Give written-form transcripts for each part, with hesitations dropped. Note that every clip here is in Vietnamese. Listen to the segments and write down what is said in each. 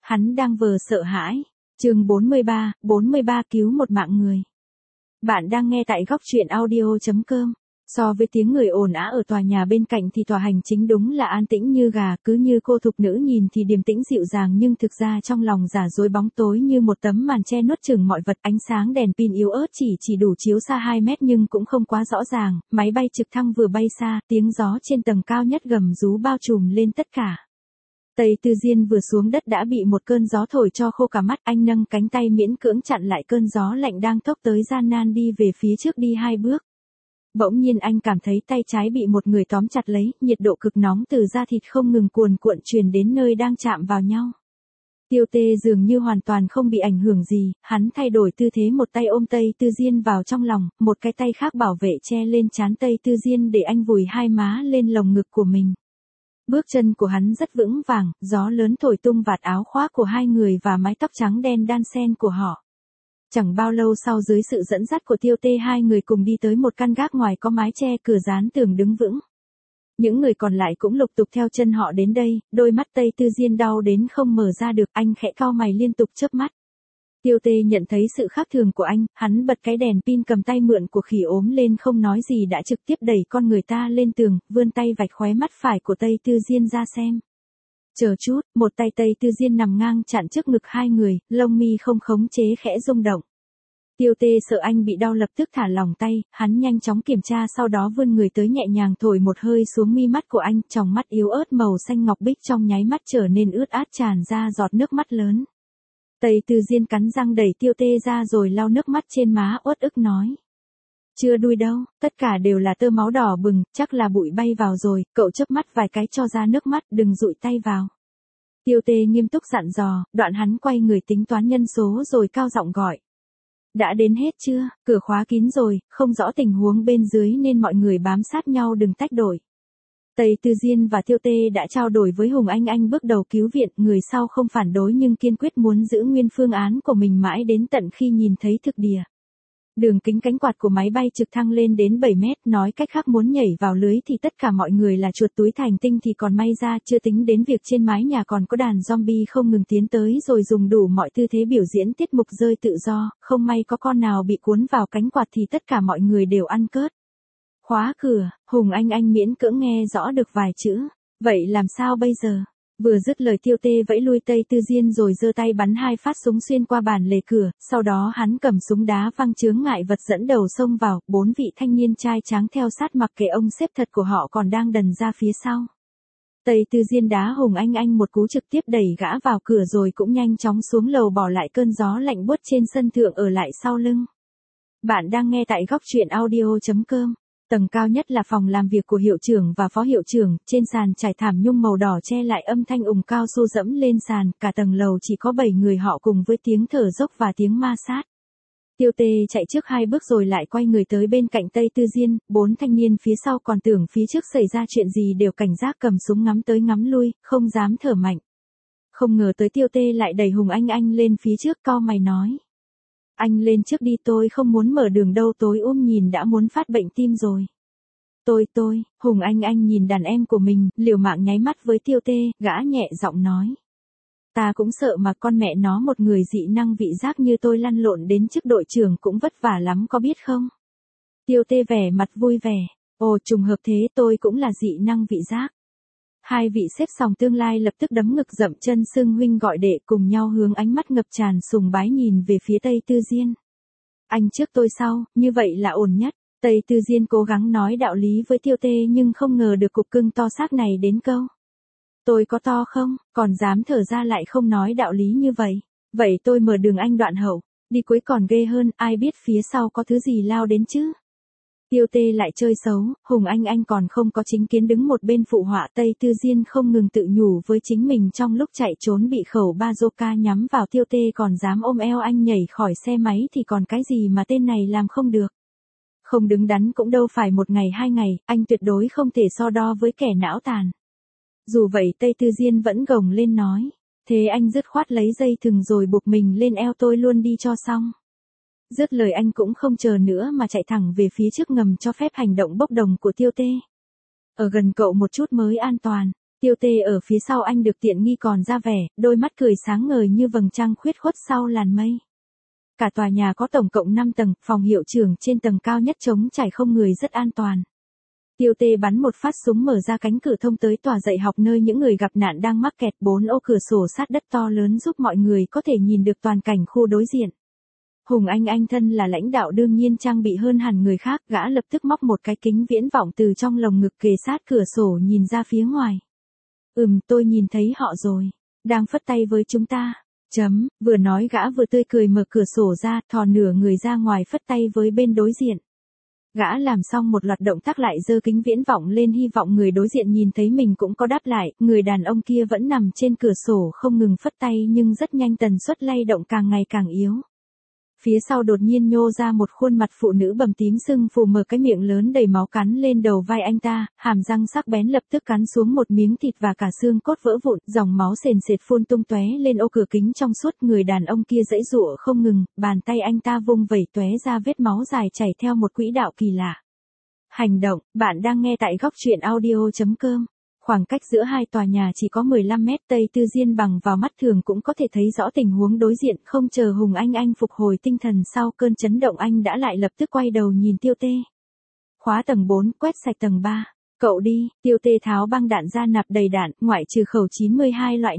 Hắn đang vờ sợ hãi. Chương 43 cứu một mạng người. Bạn đang nghe tại góc truyện audio.com. So với tiếng người ồn ào ở tòa nhà bên cạnh thì tòa hành chính đúng là an tĩnh như gà, cứ như cô thục nữ nhìn thì điềm tĩnh dịu dàng nhưng thực ra trong lòng giả dối bóng tối như một tấm màn che nuốt chửng mọi vật. Ánh sáng đèn pin yếu ớt chỉ đủ chiếu xa 2 mét nhưng cũng không quá rõ ràng. Máy bay trực thăng vừa bay xa, tiếng gió trên tầng cao nhất gầm rú bao trùm lên tất cả. Tây Tư Diên vừa xuống đất đã bị một cơn gió thổi cho khô cả mắt, anh nâng cánh tay miễn cưỡng chặn lại cơn gió lạnh đang thốc tới, gian nan đi về phía trước đi 2 bước. Bỗng nhiên anh cảm thấy tay trái bị một người tóm chặt lấy, nhiệt độ cực nóng từ da thịt không ngừng cuồn cuộn truyền đến nơi đang chạm vào nhau. Tiêu Tê dường như hoàn toàn không bị ảnh hưởng gì, hắn thay đổi tư thế, một tay ôm Tây Tư Diên vào trong lòng, một cái tay khác bảo vệ che lên trán Tây Tư Diên để anh vùi hai má lên lồng ngực của mình. Bước chân của hắn rất vững vàng, gió lớn thổi tung vạt áo khoác của hai người và mái tóc trắng đen đan xen của họ. Chẳng bao lâu sau, dưới sự dẫn dắt của Tiêu Tê, hai người cùng đi tới một căn gác ngoài có mái che cửa dán tường đứng vững. Những người còn lại cũng lục tục theo chân họ đến đây, đôi mắt Tây Tư Diên đau đến không mở ra được, anh khẽ cau mày liên tục chớp mắt. Tiêu Tê nhận thấy sự khác thường của anh, hắn bật cái đèn pin cầm tay mượn của khỉ ốm lên, không nói gì đã trực tiếp đẩy con người ta lên tường, vươn tay vạch khóe mắt phải của Tây Tư Diên ra xem. Chờ chút, một tay Tây Tư Diên nằm ngang chặn trước ngực hai người, lông mi không khống chế khẽ rung động. Tiêu Tê sợ anh bị đau lập tức thả lỏng tay, hắn nhanh chóng kiểm tra sau đó vươn người tới nhẹ nhàng thổi một hơi xuống mi mắt của anh, tròng mắt yếu ớt màu xanh ngọc bích trong nháy mắt trở nên ướt át, tràn ra giọt nước mắt lớn. Tây Tư Diên cắn răng đẩy Tiêu Tê ra rồi lau nước mắt trên má, uất ức nói. Chưa đuôi đâu, tất cả đều là tơ máu đỏ bừng, chắc là bụi bay vào rồi, cậu chớp mắt vài cái cho ra nước mắt, đừng dụi tay vào. Tiêu Tê nghiêm túc dặn dò, đoạn hắn quay người tính toán nhân số rồi cao giọng gọi. Đã đến hết chưa, cửa khóa kín rồi, không rõ tình huống bên dưới nên mọi người bám sát nhau đừng tách đổi. Tây Tư Diên và Tiêu Tê đã trao đổi với Hùng Anh bước đầu cứu viện, người sau không phản đối nhưng kiên quyết muốn giữ nguyên phương án của mình mãi đến tận khi nhìn thấy thực địa. Đường kính cánh quạt của máy bay trực thăng lên đến 7 mét, nói cách khác muốn nhảy vào lưới thì tất cả mọi người là chuột túi thành tinh thì còn may ra, chưa tính đến việc trên mái nhà còn có đàn zombie không ngừng tiến tới rồi dùng đủ mọi tư thế biểu diễn tiết mục rơi tự do, không may có con nào bị cuốn vào cánh quạt thì tất cả mọi người đều ăn cớt. Khóa cửa, Hùng Anh miễn cưỡng nghe rõ được vài chữ, vậy làm sao bây giờ? Vừa dứt lời Tiêu Tê vẫy lui Tây Tư Diên rồi giơ tay bắn 2 phát súng xuyên qua bàn lề cửa, sau đó hắn cầm súng đá văng chướng ngại vật dẫn đầu xông vào, 4 vị thanh niên trai tráng theo sát mặc kệ ông sếp thật của họ còn đang đần ra phía sau. Tây Tư Diên đá Hùng Anh một cú trực tiếp đẩy gã vào cửa rồi cũng nhanh chóng xuống lầu bỏ lại cơn gió lạnh buốt trên sân thượng ở lại sau lưng. Bạn đang nghe tại góc truyện audio.com. Tầng cao nhất là phòng làm việc của hiệu trưởng và phó hiệu trưởng, trên sàn trải thảm nhung màu đỏ che lại âm thanh ùng cao su dẫm lên sàn, cả tầng lầu chỉ có 7 người họ cùng với tiếng thở dốc và tiếng ma sát. Tiêu Tê chạy trước 2 bước rồi lại quay người tới bên cạnh Tây Tư Diên, 4 thanh niên phía sau còn tưởng phía trước xảy ra chuyện gì đều cảnh giác cầm súng ngắm tới ngắm lui, không dám thở mạnh. Không ngờ tới Tiêu Tê lại đẩy Hùng Anh lên phía trước, cau mày nói. Anh lên trước đi, tôi không muốn mở đường đâu, tối nhìn đã muốn phát bệnh tim rồi. Hùng Anh nhìn đàn em của mình, liều mạng nháy mắt với Tiêu Tê, gã nhẹ giọng nói. Ta cũng sợ mà, con mẹ nó, một người dị năng vị giác như tôi lăn lộn đến chức đội trưởng cũng vất vả lắm có biết không? Tiêu Tê vẻ mặt vui vẻ, ồ trùng hợp thế, tôi cũng là dị năng vị giác. Hai vị xếp sòng tương lai lập tức đấm ngực dậm chân xưng huynh gọi đệ, cùng nhau hướng ánh mắt ngập tràn sùng bái nhìn về phía Tây Tư Diên. Anh trước tôi sau, như vậy là ổn nhất. Tây Tư Diên cố gắng nói đạo lý với Tiêu Tê nhưng không ngờ được cục cưng to xác này đến câu. Tôi có to không, còn dám thở ra lại không nói đạo lý như vậy. Vậy tôi mở đường anh đoạn hậu, đi cuối còn ghê hơn, ai biết phía sau có thứ gì lao đến chứ. Tiêu Tê lại chơi xấu, Hùng Anh còn không có chính kiến đứng một bên phụ họa. Tây Tư Diên không ngừng tự nhủ với chính mình trong lúc chạy trốn bị khẩu bazooka nhắm vào. Tiêu Tê còn dám ôm eo anh nhảy khỏi xe máy thì còn cái gì mà tên này làm không được. Không đứng đắn cũng đâu phải 1 ngày 2 ngày, anh tuyệt đối không thể so đo với kẻ não tàn. Dù vậy Tây Tư Diên vẫn gồng lên nói, thế anh dứt khoát lấy dây thừng rồi buộc mình lên eo tôi luôn đi cho xong. Dứt lời anh cũng không chờ nữa mà chạy thẳng về phía trước, ngầm cho phép hành động bốc đồng của Tiêu Tê. Ở gần cậu một chút mới an toàn. Tiêu Tê ở phía sau anh được tiện nghi còn ra vẻ, đôi mắt cười sáng ngời như vầng trăng khuyết khuất sau làn mây. Cả tòa nhà có tổng cộng 5 tầng, phòng hiệu trưởng trên tầng cao nhất trống trải không người rất an toàn. Tiêu Tê bắn một phát súng mở ra cánh cửa thông tới tòa dạy học nơi những người gặp nạn đang mắc kẹt, 4 ô cửa sổ sát đất to lớn giúp mọi người có thể nhìn được toàn cảnh khu đối diện. Hùng Anh thân là lãnh đạo đương nhiên trang bị hơn hẳn người khác, gã lập tức móc một cái kính viễn vọng từ trong lồng ngực kề sát cửa sổ nhìn ra phía ngoài. Tôi nhìn thấy họ rồi, đang phất tay với chúng ta. Vừa nói gã vừa tươi cười mở cửa sổ ra, thò nửa người ra ngoài phất tay với bên đối diện. Gã làm xong một loạt động tác lại giơ kính viễn vọng lên hy vọng người đối diện nhìn thấy mình cũng có đáp lại, người đàn ông kia vẫn nằm trên cửa sổ không ngừng phất tay nhưng rất nhanh tần suất lay động càng ngày càng yếu. Phía sau đột nhiên nhô ra một khuôn mặt phụ nữ bầm tím sưng phù mở cái miệng lớn đầy máu cắn lên đầu vai anh ta, hàm răng sắc bén lập tức cắn xuống một miếng thịt và cả xương cốt vỡ vụn, dòng máu sền sệt phun tung tóe lên ô cửa kính trong suốt, người đàn ông kia giãy giụa không ngừng, bàn tay anh ta vung vẩy tóe ra vết máu dài chảy theo một quỹ đạo kỳ lạ. Hành động, bạn đang nghe tại góc truyện audio.com. Khoảng cách giữa hai tòa nhà chỉ có 15 mét, Tây Tư Diên bằng vào mắt thường cũng có thể thấy rõ tình huống đối diện, không chờ Hùng Anh phục hồi tinh thần sau cơn chấn động anh đã lại lập tức quay đầu nhìn Tiêu Tê. Khóa tầng 4, quét sạch tầng 3. Cậu đi, Tiêu Tê tháo băng đạn ra nạp đầy đạn, ngoại trừ khẩu 92 loại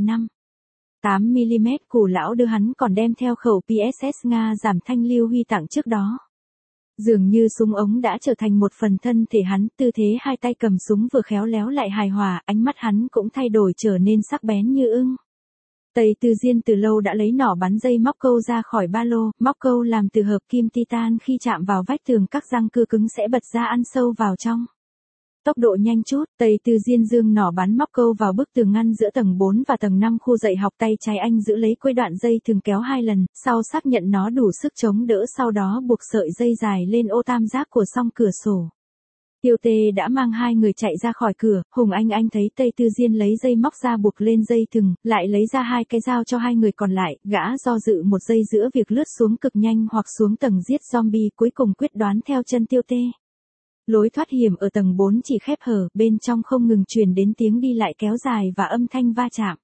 5.8mm củ lão đưa hắn còn đem theo khẩu PSS Nga giảm thanh Lưu Huy tặng trước đó. Dường như súng ống đã trở thành một phần thân thể hắn, tư thế hai tay cầm súng vừa khéo léo lại hài hòa, ánh mắt hắn cũng thay đổi trở nên sắc bén như ưng. Tây Tư Diên từ lâu đã lấy nỏ bắn dây móc câu ra khỏi ba lô, móc câu làm từ hợp kim titan khi chạm vào vách tường các răng cưa cứng sẽ bật ra ăn sâu vào trong. Tốc độ nhanh chút, Tây Tư Diên dương nỏ bắn móc câu vào bức tường ngăn giữa tầng 4 và tầng 5 khu dạy học, tay trái anh giữ lấy quây đoạn dây thường kéo 2 lần, sau xác nhận nó đủ sức chống đỡ, sau đó buộc sợi dây dài lên ô tam giác của song cửa sổ. Tiêu Tê đã mang hai người chạy ra khỏi cửa, Hùng Anh thấy Tây Tư Diên lấy dây móc ra buộc lên dây thừng, lại lấy ra hai cái dao cho hai người còn lại, gã do dự một giây giữa việc lướt xuống cực nhanh hoặc xuống tầng giết zombie, cuối cùng quyết đoán theo chân Tiêu Tê. Lối thoát hiểm ở tầng 4 chỉ khép hở, bên trong không ngừng truyền đến tiếng đi lại kéo dài và âm thanh va chạm.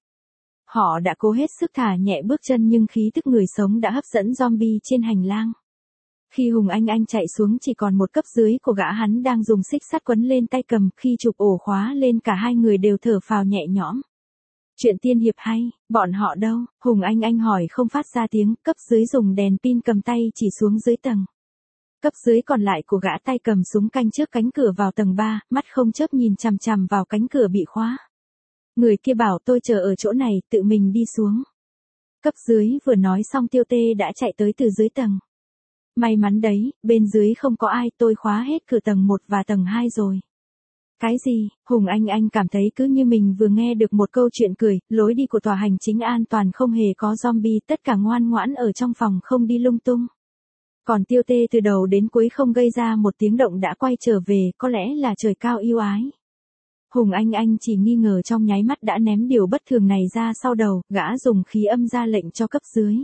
Họ đã cố hết sức thả nhẹ bước chân nhưng khí tức người sống đã hấp dẫn zombie trên hành lang. Khi Hùng Anh chạy xuống chỉ còn một cấp dưới của gã, hắn đang dùng xích sắt quấn lên tay cầm, khi chụp ổ khóa lên cả hai người đều thở phào nhẹ nhõm. Chuyện tiên hiệp hay, bọn họ đâu? Hùng Anh hỏi không phát ra tiếng, cấp dưới dùng đèn pin cầm tay chỉ xuống dưới tầng. Cấp dưới còn lại của gã tay cầm súng canh trước cánh cửa vào tầng 3, mắt không chớp nhìn chằm chằm vào cánh cửa bị khóa. Người kia bảo tôi chờ ở chỗ này, tự mình đi xuống. Cấp dưới vừa nói xong Tiêu Tê đã chạy tới từ dưới tầng. May mắn đấy, bên dưới không có ai, tôi khóa hết cửa tầng 1 và tầng 2 rồi. Cái gì? Hùng Anh cảm thấy cứ như mình vừa nghe được một câu chuyện cười, lối đi của tòa hành chính an toàn không hề có zombie, tất cả ngoan ngoãn ở trong phòng không đi lung tung. Còn Tiêu Tê từ đầu đến cuối không gây ra một tiếng động đã quay trở về, có lẽ là trời cao yêu ái. Hùng Anh chỉ nghi ngờ trong nháy mắt đã ném điều bất thường này ra sau đầu, gã dùng khí âm ra lệnh cho cấp dưới.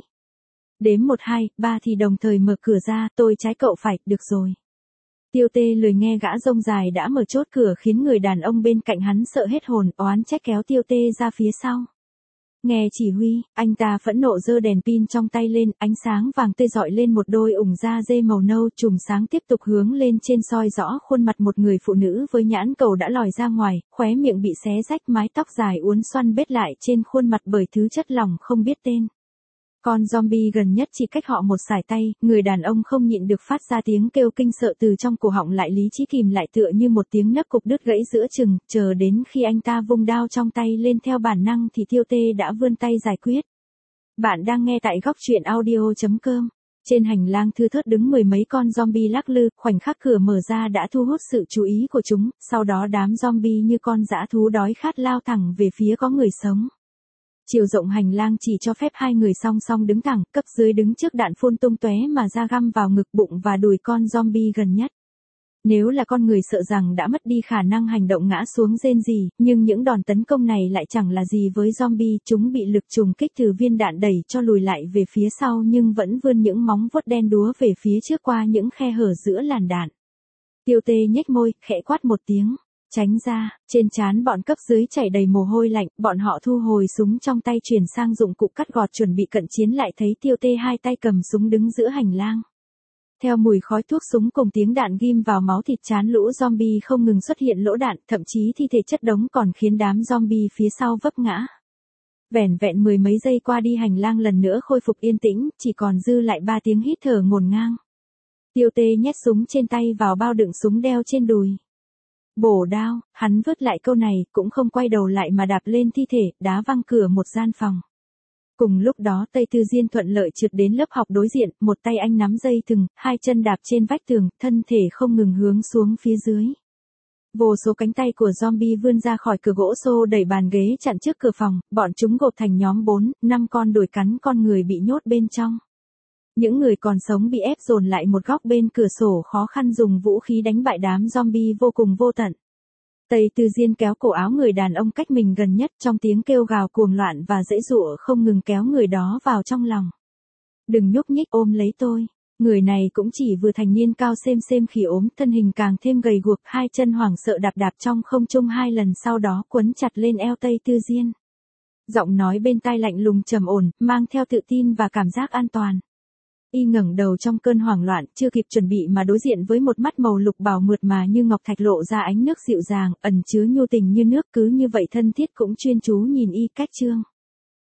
Đếm 1, 2, 3 thì đồng thời mở cửa ra, tôi trái cậu phải, được rồi. Tiêu Tê lười nghe gã rông dài đã mở chốt cửa khiến người đàn ông bên cạnh hắn sợ hết hồn, oán trách kéo Tiêu Tê ra phía sau. Nghe chỉ huy, anh ta phẫn nộ giơ đèn pin trong tay lên, ánh sáng vàng tươi rọi lên một đôi ủng da dê màu nâu, chùm sáng tiếp tục hướng lên trên soi rõ khuôn mặt một người phụ nữ với nhãn cầu đã lòi ra ngoài, khóe miệng bị xé rách, mái tóc dài uốn xoăn bết lại trên khuôn mặt bởi thứ chất lỏng không biết tên. Con zombie gần nhất chỉ cách họ một sải tay, người đàn ông không nhịn được phát ra tiếng kêu kinh sợ từ trong cổ họng, lại lý trí kìm lại tựa như một tiếng nấc cục đứt gãy giữa chừng, chờ đến khi anh ta vung đao trong tay lên theo bản năng thì Tiêu Tê đã vươn tay giải quyết. Bạn đang nghe tại góc truyện audio.com. Trên hành lang thưa thớt đứng mười mấy con zombie lắc lư, khoảnh khắc cửa mở ra đã thu hút sự chú ý của chúng, sau đó đám zombie như con dã thú đói khát lao thẳng về phía có người sống. Chiều rộng hành lang chỉ cho phép hai người song song đứng thẳng, cấp dưới đứng trước đạn phun tung tóe mà ra găm vào ngực, bụng và đùi con zombie gần nhất. Nếu là con người sợ rằng đã mất đi khả năng hành động ngã xuống rên rỉ, nhưng những đòn tấn công này lại chẳng là gì với zombie, chúng bị lực trùng kích từ viên đạn đẩy cho lùi lại về phía sau nhưng vẫn vươn những móng vuốt đen đúa về phía trước qua những khe hở giữa làn đạn. Tiêu Tê nhếch môi, khẽ quát một tiếng. Tránh ra, trên trán bọn cấp dưới chảy đầy mồ hôi lạnh, bọn họ thu hồi súng trong tay chuyển sang dụng cụ cắt gọt chuẩn bị cận chiến lại thấy Tiêu Tê hai tay cầm súng đứng giữa hành lang. Theo mùi khói thuốc súng cùng tiếng đạn ghim vào máu thịt chán lũ zombie không ngừng xuất hiện lỗ đạn, thậm chí thi thể chất đống còn khiến đám zombie phía sau vấp ngã. Vẻn vẹn mười mấy giây qua đi hành lang lần nữa khôi phục yên tĩnh, chỉ còn dư lại 3 tiếng hít thở ngổn ngang. Tiêu Tê nhét súng trên tay vào bao đựng súng đeo trên đùi. Bổ đao, hắn vứt lại câu này, cũng không quay đầu lại mà đạp lên thi thể, đá văng cửa một gian phòng. Cùng lúc đó Tây Tư Diên thuận lợi trượt đến lớp học đối diện, một tay anh nắm dây thừng, hai chân đạp trên vách tường, thân thể không ngừng hướng xuống phía dưới. Vô số cánh tay của zombie vươn ra khỏi cửa gỗ xô đẩy bàn ghế chặn trước cửa phòng, bọn chúng gộp thành nhóm 4, 5 con đuổi cắn con người bị nhốt bên trong. Những người còn sống bị ép dồn lại một góc bên cửa sổ khó khăn dùng vũ khí đánh bại đám zombie vô cùng vô tận. Tây Tư Diên kéo cổ áo người đàn ông cách mình gần nhất trong tiếng kêu gào cuồng loạn và giãy giụa không ngừng kéo người đó vào trong lòng. Đừng nhúc nhích, ôm lấy tôi. Người này cũng chỉ vừa thành niên cao xêm khỉ ốm, thân hình càng thêm gầy guộc, hai chân hoảng sợ đạp đạp trong không trung 2 lần sau đó quấn chặt lên eo Tây Tư Diên. Giọng nói bên tai lạnh lùng trầm ổn, mang theo tự tin và cảm giác an toàn. Y ngẩng đầu trong cơn hoảng loạn, chưa kịp chuẩn bị mà đối diện với một mắt màu lục bảo mượt mà như ngọc thạch lộ ra ánh nước dịu dàng, ẩn chứa nhu tình như nước, cứ như vậy thân thiết cũng chuyên chú nhìn Y Cách Trương.